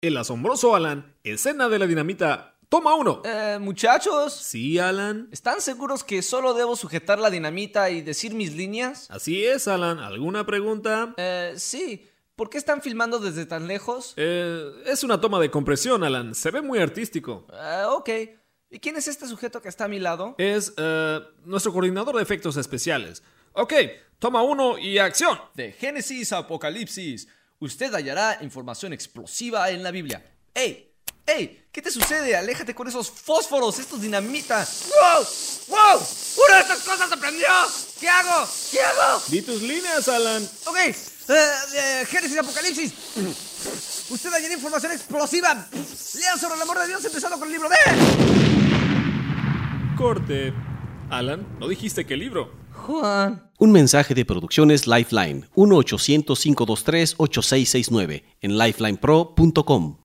El asombroso Alan, escena de la dinamita, toma 1. Muchachos, Sí, Alan. ¿están seguros que solo debo sujetar la dinamita y decir mis líneas? Así es, Alan. ¿Alguna pregunta? Sí. ¿Por qué están filmando desde tan lejos? Es una toma de compresión, Alan. Se ve muy artístico. Ok. ¿Y quién es este sujeto que está a mi lado? Es nuestro coordinador de efectos especiales. Ok, toma 1 y acción. De Génesis a Apocalipsis, usted hallará información explosiva en la Biblia. ¡Ey! ¿Qué te sucede? Aléjate con esos fósforos, estos dinamitas. ¡Wow! ¡Una de estas cosas se prendió! ¿Qué hago? Di tus líneas, Alan. Ok, Génesis Apocalipsis. Usted hallará información explosiva. Lea sobre el amor de Dios empezando con el libro de... Corte. Alan, ¿no dijiste qué libro? Juan. Un mensaje de Producciones Lifeline, 1-800-523-8669, en lifelinepro.com.